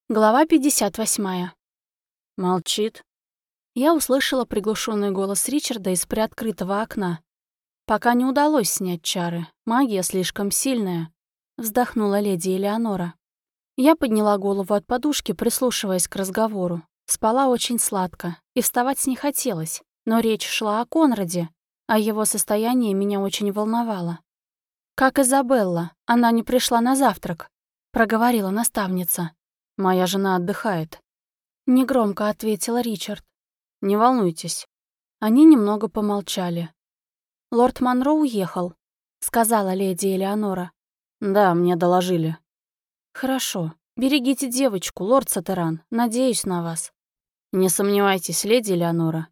Глава 58. Молчит. Я услышала приглушенный голос Ричарда из приоткрытого окна. Пока не удалось снять чары. Магия слишком сильная. Вздохнула леди Элеонора. Я подняла голову от подушки, прислушиваясь к разговору. Спала очень сладко, и вставать не хотелось. Но речь шла о Конраде, а его состояние меня очень волновало. «Как Изабелла? Она не пришла на завтрак», — проговорила наставница. Моя жена отдыхает. Негромко ответил Ричард. Не волнуйтесь. Они немного помолчали. «Лорд Монро уехал», — сказала леди Элеонора. Да, мне доложили. «Хорошо. Берегите девочку, лорд Сатеран. Надеюсь на вас». Не сомневайтесь, леди Элеонора.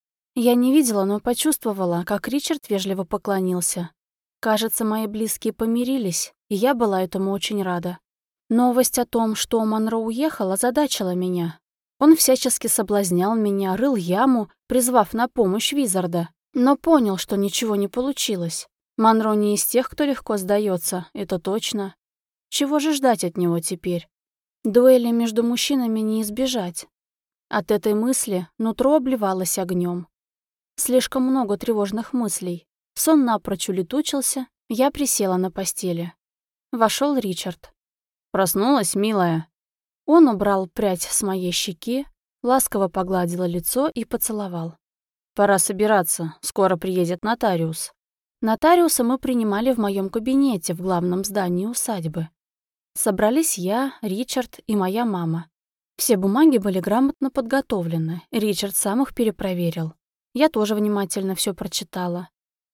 Я не видела, но почувствовала, как Ричард вежливо поклонился. Кажется, мои близкие помирились, и я была этому очень рада. Новость о том, что Монро уехал, озадачила меня. Он всячески соблазнял меня, рыл яму, призвав на помощь Визарда, но понял, что ничего не получилось. Монро не из тех, кто легко сдается, это точно. Чего же ждать от него теперь? Дуэли между мужчинами не избежать. От этой мысли нутро обливалось огнем. Слишком много тревожных мыслей. Сон напрочь улетучился, я присела на постели. Вошел Ричард. Проснулась, милая? Он убрал прядь с моей щеки, ласково погладил лицо и поцеловал. Пора собираться, скоро приедет нотариус. Нотариуса мы принимали в моем кабинете в главном здании усадьбы. Собрались я, Ричард и моя мама. Все бумаги были грамотно подготовлены, Ричард сам их перепроверил. Я тоже внимательно все прочитала.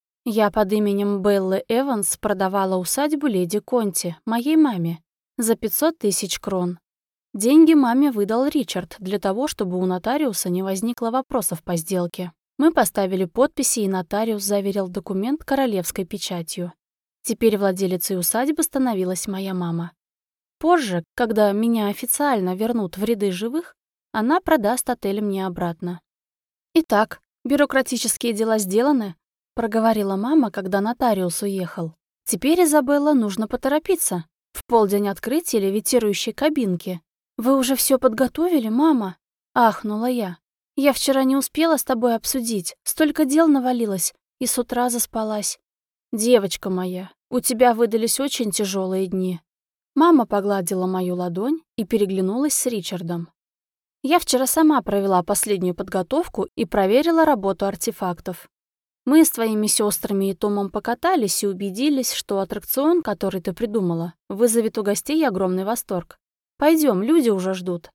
Я под именем Беллы Эванс продавала усадьбу леди Конти, моей маме, за 500 000 крон. Деньги маме выдал Ричард для того, чтобы у нотариуса не возникло вопросов по сделке. Мы поставили подписи, и нотариус заверил документ королевской печатью. Теперь владелицей усадьбы становилась моя мама. Позже, когда меня официально вернут в ряды живых, она продаст отель мне обратно. «Итак, бюрократические дела сделаны», — проговорила мама, когда нотариус уехал. «Теперь, Изабелла, нужно поторопиться. В полдень открытия левитирующей кабинки. Вы уже все подготовили, мама?» — ахнула я. «Я вчера не успела с тобой обсудить. Столько дел навалилось, и с утра заспалась. Девочка моя, у тебя выдались очень тяжелые дни». Мама погладила мою ладонь и переглянулась с Ричардом. Я вчера сама провела последнюю подготовку и проверила работу артефактов. Мы с твоими сестрами и Томом покатались и убедились, что аттракцион, который ты придумала, вызовет у гостей огромный восторг. Пойдем, люди уже ждут.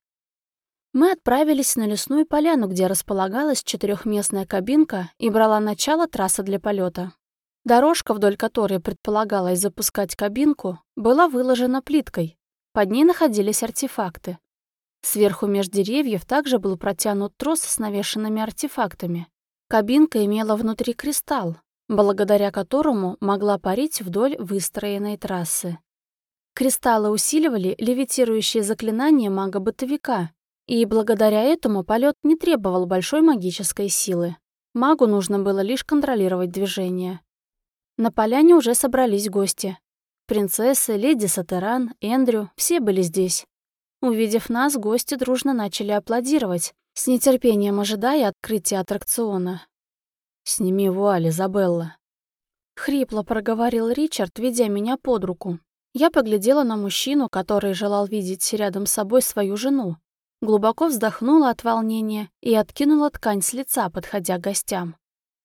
Мы отправились на лесную поляну, где располагалась 4-местная кабинка и брала начало трасса для полета. Дорожка, вдоль которой предполагалось запускать кабинку, была выложена плиткой. Под ней находились артефакты. Сверху меж деревьев также был протянут трос с навешанными артефактами. Кабинка имела внутри кристалл, благодаря которому могла парить вдоль выстроенной трассы. Кристаллы усиливали левитирующие заклинания мага-бытовика, и благодаря этому полет не требовал большой магической силы. Магу нужно было лишь контролировать движение. На поляне уже собрались гости. Принцессы, леди Сатеран, Эндрю — все были здесь. Увидев нас, гости дружно начали аплодировать, с нетерпением ожидая открытия аттракциона. «Сними вуаль, Изабелла», — хрипло проговорил Ричард, ведя меня под руку. Я поглядела на мужчину, который желал видеть рядом с собой свою жену. Глубоко вздохнула от волнения и откинула ткань с лица, подходя к гостям.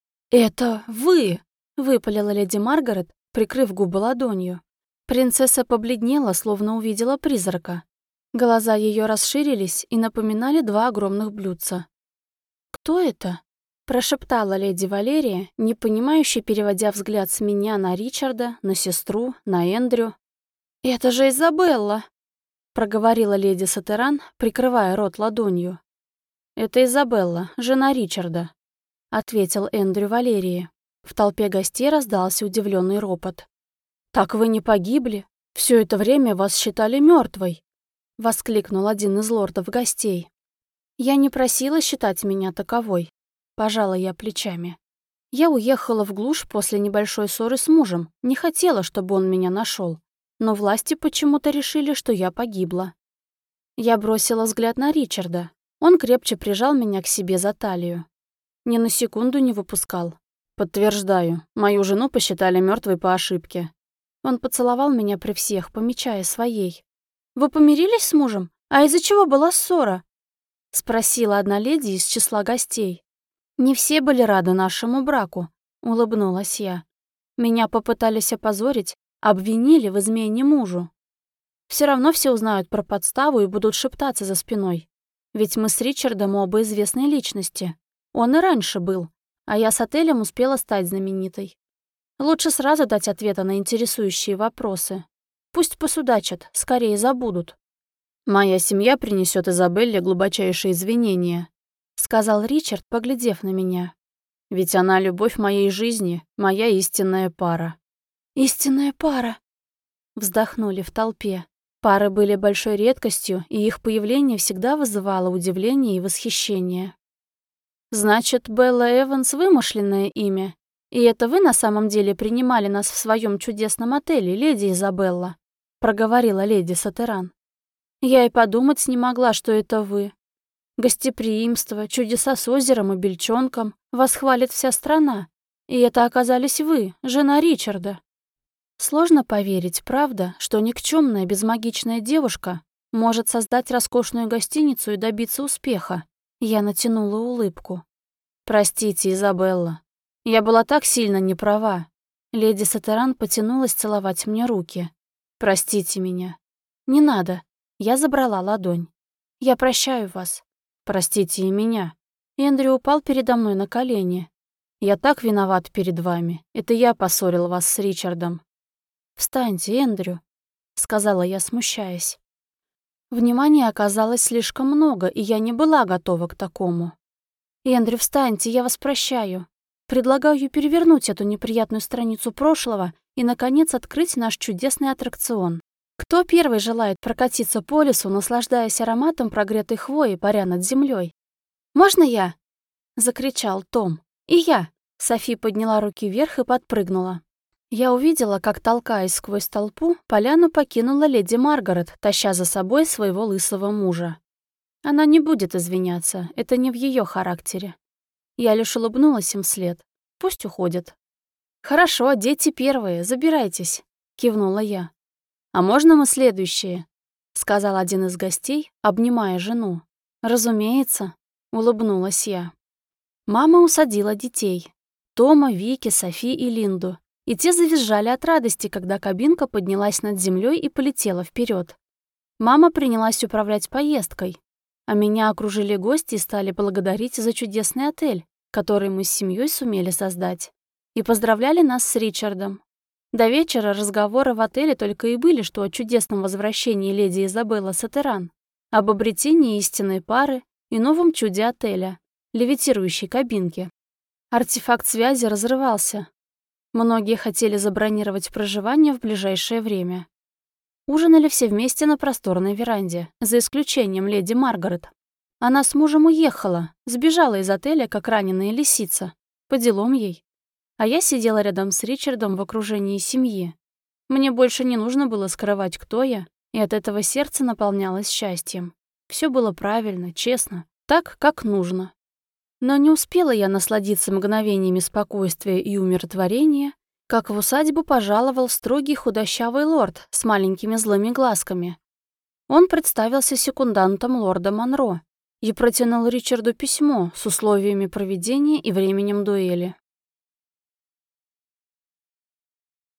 «Это вы!» — выпалила леди Маргарет, прикрыв губы ладонью. Принцесса побледнела, словно увидела призрака. Глаза ее расширились и напоминали 2 огромных блюдца. «Кто это?» — прошептала леди Валерия, непонимающе переводя взгляд с меня на Ричарда, на сестру, на Эндрю. «Это же Изабелла!» — проговорила леди Сатеран, прикрывая рот ладонью. «Это Изабелла, жена Ричарда», — ответил Эндрю Валерии. В толпе гостей раздался удивленный ропот. «Так вы не погибли? Все это время вас считали мертвой!» — воскликнул один из лордов гостей. «Я не просила считать меня таковой», — пожала я плечами. «Я уехала в глушь после небольшой ссоры с мужем, не хотела, чтобы он меня нашел. Но власти почему-то решили, что я погибла». Я бросила взгляд на Ричарда. Он крепче прижал меня к себе за талию. Ни на секунду не выпускал. Подтверждаю, мою жену посчитали мертвой по ошибке. Он поцеловал меня при всех, помечая своей. «Вы помирились с мужем? А из-за чего была ссора?» — спросила одна леди из числа гостей. «Не все были рады нашему браку», — улыбнулась я. «Меня попытались опозорить, обвинили в измене мужу. Все равно все узнают про подставу и будут шептаться за спиной. Ведь мы с Ричардом оба известные личности. Он и раньше был, а я с отелем успела стать знаменитой. Лучше сразу дать ответы на интересующие вопросы. Пусть посудачат, скорее забудут». «Моя семья принесет Изабелле глубочайшие извинения», — сказал Ричард, поглядев на меня. «Ведь она любовь моей жизни, моя истинная пара». «Истинная пара», — вздохнули в толпе. Пары были большой редкостью, и их появление всегда вызывало удивление и восхищение. «Значит, Белла Эванс — вымышленное имя, и это вы на самом деле принимали нас в своем чудесном отеле, леди Изабелла?» — проговорила леди Сатеран. «Я и подумать не могла, что это вы. Гостеприимство, чудеса с озером и бельчонком вас хвалит вся страна, и это оказались вы, жена Ричарда». Сложно поверить, правда, что никчемная безмагичная девушка может создать роскошную гостиницу и добиться успеха. Я натянула улыбку. «Простите, Изабелла, я была так сильно не права». Леди Сатеран потянулась целовать мне руки. «Простите меня». «Не надо». Я забрала ладонь. «Я прощаю вас». «Простите и меня». Эндрю упал передо мной на колени. «Я так виноват перед вами. Это я поссорил вас с Ричардом». «Встаньте, Эндрю», — сказала я, смущаясь. Внимания оказалось слишком много, и я не была готова к такому. «Эндрю, встаньте, я вас прощаю. Предлагаю перевернуть эту неприятную страницу прошлого и, наконец, открыть наш чудесный аттракцион. Кто первый желает прокатиться по лесу, наслаждаясь ароматом прогретой хвои, паря над землей? «Можно я?» — закричал Том. «И я!» — Софи подняла руки вверх и подпрыгнула. Я увидела, как, толкаясь сквозь толпу, поляну покинула леди Маргарет, таща за собой своего лысого мужа. Она не будет извиняться, это не в ее характере. Я лишь улыбнулась им вслед. Пусть уходят. «Хорошо, дети первые, забирайтесь», — кивнула я. «А можно мы следующие?» — сказал один из гостей, обнимая жену. «Разумеется», — улыбнулась я. Мама усадила детей. Тома, Вики, Софи и Линду. И те завизжали от радости, когда кабинка поднялась над землей и полетела вперед. Мама принялась управлять поездкой, а меня окружили гости и стали благодарить за чудесный отель, который мы с семьей сумели создать, и поздравляли нас с Ричардом. До вечера разговоры в отеле только и были, что о чудесном возвращении леди Изабелла Сатеран, об обретении истинной пары и новом чуде отеля — левитирующей кабинке. Артефакт связи разрывался. Многие хотели забронировать проживание в ближайшее время. Ужинали все вместе на просторной веранде, за исключением леди Маргарет. Она с мужем уехала, сбежала из отеля, как раненая лисица. По делам ей. А я сидела рядом с Ричардом в окружении семьи. Мне больше не нужно было скрывать, кто я, и от этого сердце наполнялось счастьем. Все было правильно, честно, так, как нужно. Но не успела я насладиться мгновениями спокойствия и умиротворения, как в усадьбу пожаловал строгий худощавый лорд с маленькими злыми глазками. Он представился секундантом лорда Монро и протянул Ричарду письмо с условиями проведения и временем дуэли.